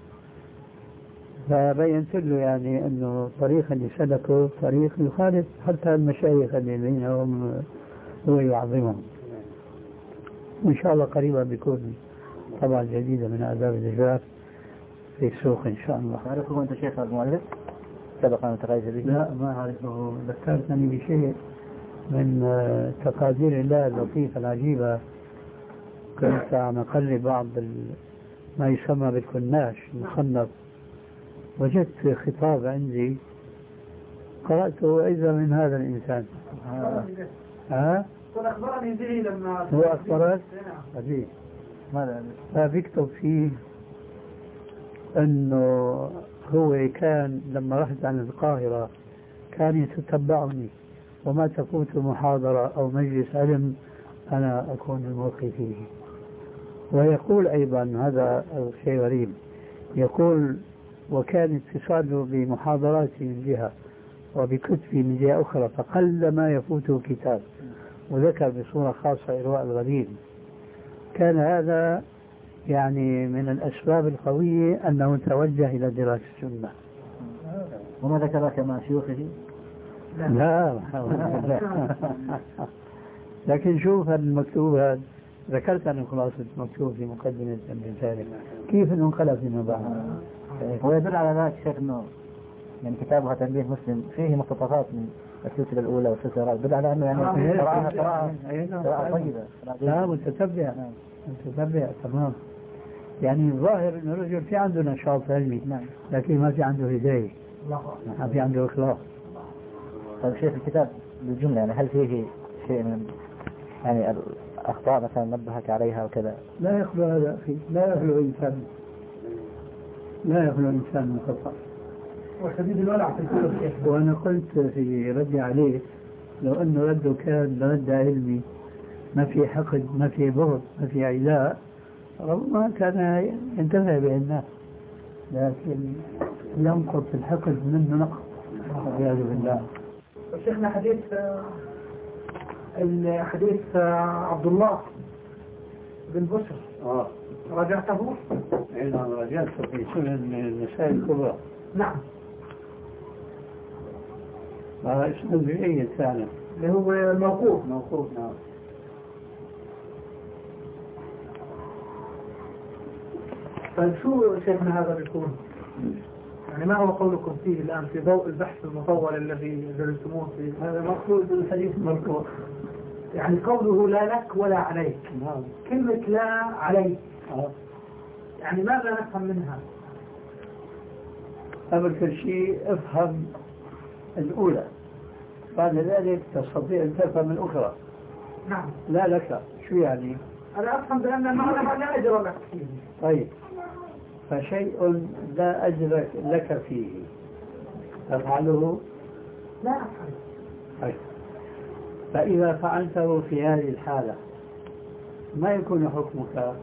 فبينت له يعني أنه الطريق اللي سلكه طريق يخالف حتى المشايخ الذين هم هو يعظمهم. وإن شاء الله قريبا بيكون طبعا جديدة من آداب الزجاج في السوق إن شاء الله. تعرفه أنت شيخ المؤلف؟ سبق أن تقايز به؟ لا ما أعرفه، ذكرتني بشيء من تقادير الله اللطيفة العجيبة. كنت عم أقلب بعض ما يسمى بالكناش المصنف، وجدت خطاب عندي قرأته إذا من هذا الإنسان. أخبرني به لما هو أخبرك؟ أبيه ماذا؟ فبيكتب فيه أنه هو كان لما رحت عن القاهرة كان يتتبعني، وما تفوت محاضرة أو مجلس علم أنا أكون الملقي فيه. ويقول أيضا هذا الشيء غريب، يقول وكان اتصاله بمحاضراتي من جهة وبكتبي من جهة أخرى، فقل ما يفوته كتاب. وذكر بصورة خاصة إرواء الغليل. كان هذا يعني من الأسباب القوية أنه توجه إلى دراسة السنة. وما ذكرك مع شيوخه؟ لا لكن شوف المكتوب هذا، ذكرت أن خلاصة مكتوب في مقدمة الرسالة كيف أنه انقلب فيما بعد. ويدل على ذلك شيخ أنه يعني كتابها تنبيه مسلم فيه مقتطفات من السلسلة الأولى والسلسلة الرابعة، يدل على أنه يعني قراءة طيبة. لا متتبع تمام. يعني ظاهر أن الرجل في عنده نشاط علمي، لكن ما في عنده هداية، ما في عنده إخلاص. طيب شيخ الكتاب بالجملة يعني هل فيه شيء من يعني الأخطاء مثلا نبهك عليها وكذا؟ لا يخلو هذا أخي، لا يخلو إنسان من خطأ. وشديد الولع في الكتب. وأنا قلت في ردي عليه لو أنه رده كان رد علمي ما في حقد ما في بغض ما في عداء ربما كان ينتفع به الناس، لكن ينقص الحقد منه نقص والعياذ بالله. شيخنا حديث عبد الله بن بشر راجعته؟ نعم راجعته في سنن النساء الكبرى. نعم. اسمه جيد فعلا اللي هو الموقوف. نعم. طيب شو شيخنا هذا بيكون؟ يعني ما هو قولكم فيه الآن في ضوء البحث المطول الذي درستموه فيه؟ هذا مقصود الحديث المرفوع، يعني قوله لا لك ولا عليك. نعم. كلمة لا عليك يعني ماذا نفهم منها؟ قبل كل شيء افهم الأولى، بعد ذلك تستطيع أن تفهم الأخرى. نعم. لا لك شو يعني؟ أنا أفهم بأن المعنى لا أجر لك فيه. طيب، فشيء لا أجر لك فيه تفعله؟ لا أفعل. طيب، فإذا فعلته في هذه الحالة ما يكون حكمك؟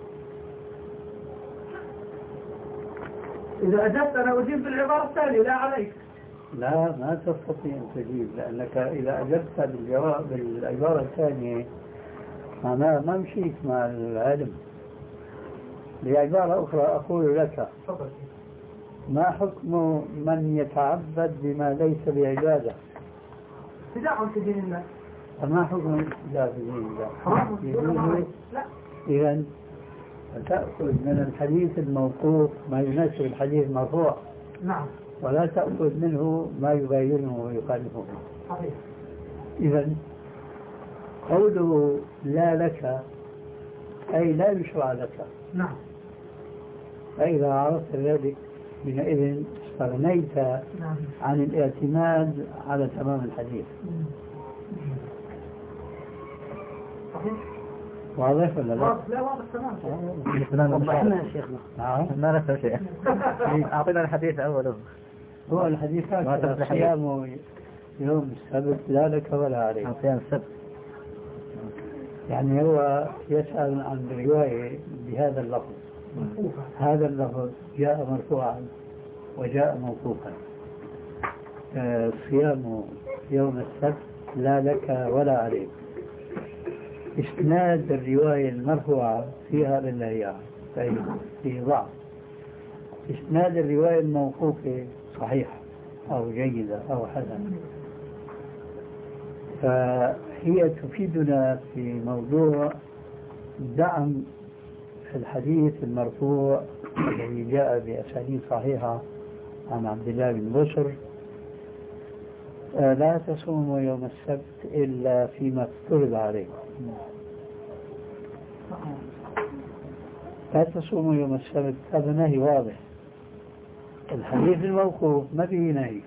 إذا أجبت أنا أجيب بالعبارة الثانية لا عليك. لا، ما تستطيع أن تجيب، لأنك إذا أجبت بالعبارة الثانية معناها ما مشيت مع العلم. بعبارة أخرى أقول لك: ما حكم من يتعبد بما ليس بعبادة؟ ابتداع في دين الله. فما حكم الابتداع في دين الله؟ لا. إذن تأخذ من الحديث الموقوف ما يناسب الحديث المرفوع. نعم. ولا تأخذ منه ما يباينه ويخالفه. صحيح. إذن قوله لا لك أي لا يشرع لك. نعم. فإذا عرفت ذلك حينئذ استغنيت عن الاعتماد على تمام الحديث. صحيح. واضح ولا لا؟ لا واضح تمام. وضحنا يا شيخنا. ما نفهم شيء. أعطينا الحديث أوله. هو الحديث صيام يوم السبت لا لك ولا عليك. صيام السبت. يعني هو يسأل عن الرواية بهذا اللفظ. هذا اللفظ جاء مرفوعا وجاء موقوفا. صيام يوم السبت لا لك ولا عليك. إسناد الرواية المرفوعة فيها بالله في ضعف. إسناد الرواية الموقوفة صحيحة أو جيدة أو حسنة. فهي تفيدنا في موضوع دعم الحديث المرفوع الذي جاء بأسانيد صحيحة عن عبد الله بن بشر: لا تصوموا يوم السبت إلا فيما افترض عليكم. لا تصوموا يوم السبت، هذا نهي واضح. الحديث الموقوف ما فيه نهي،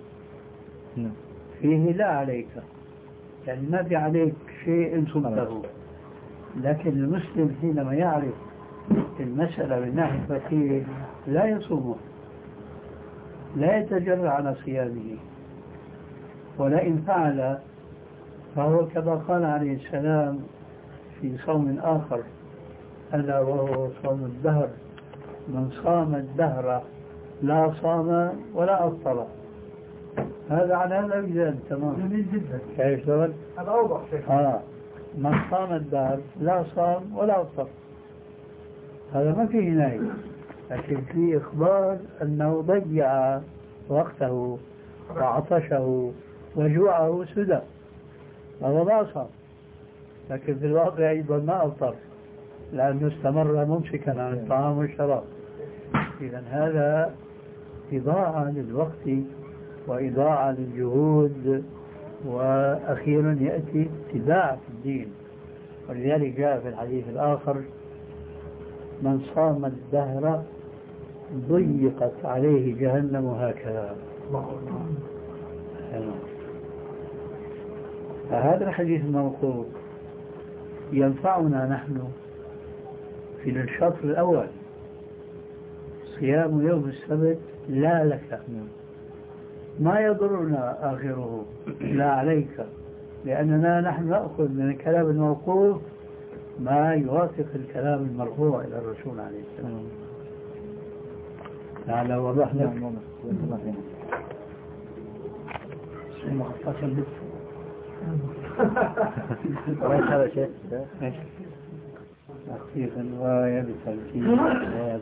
فيه لا عليك، يعني ما في عليك شيء إن صمته. لكن المسلم حينما يعرف المسألة من ناحية فقهية لا يصومه، لا يتجرع على صيامه، ولئن فعل فهو كما قال عليه السلام في صوم آخر ألا وهو صوم الدهر: من صام الدهر لا صام ولا أفطر. هذا على هذا الوجه تمام. جميل جدا. كيف شغل؟ هذا أوضح شيء. من صام الدهر لا صام ولا أفطر. هذا ما فيه نهي، لكن فيه إخبار أنه ضيع وقته وعطشه وجوعه سدى، هذا ما صام، لكن في الواقع أيضا ما أفطر لأنه استمر ممسكا عن الطعام والشراب. إذن هذا إضاعة للوقت وإضاعة للجهود، وأخيرا يأتي اتباع في الدين. ولذلك جاء في الحديث الآخر: من صام الدهر ضيقت عليه جهنم هكذا. فهذا الحديث الموقوف ينفعنا نحن في الشطر الأول: صيام يوم السبت لا لك. ما يضرنا آخره لا عليك، لأننا نحن نأخذ من الكلام الموقوف ما يوافق الكلام المرفوع إلى الرسول عليه السلام. لعل وضح لك. مخصصا لك. هذا شيء في الرواية بترتيب الرواية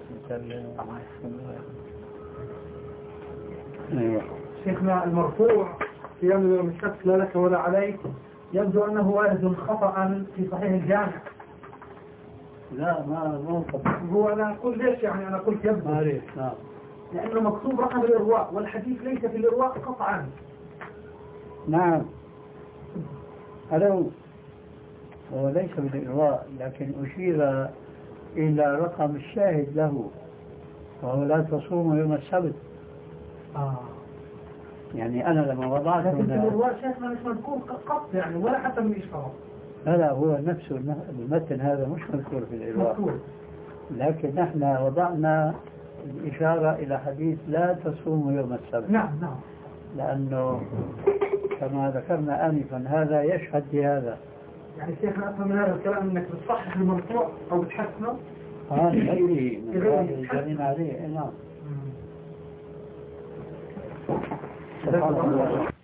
أيوة. شيخنا المرفوع في يوم من الشك لا لك ولا عليك يبدو أنه وارد خطأ في صحيح الجامع. لا ما هو أنا أقول ليش يعني أنا قلت يبدو نعم لأنه مكتوب رقم الإرواء والحديث ليس في الإرواء قطعا. نعم هو ليس بالإرواء لكن أشير إلى رقم الشاهد له وهو لا تصوم يوم السبت. يعني أنا لما وضعت لكن في الإرواء شيخنا مش مذكور قط يعني ولا حتى من إشارة. لا هو نفسه المتن هذا مش مذكور في الإرواء لكن نحن وضعنا الإشارة إلى حديث لا تصوم يوم السبت. نعم لأنه كما ذكرنا آنفا هذا يشهد بهذا. يعني شيخنا أفهم من هذا الكلام أنك بتصحح المرفوع أو بتحسنه لغيره من الجميل عليه. نعم.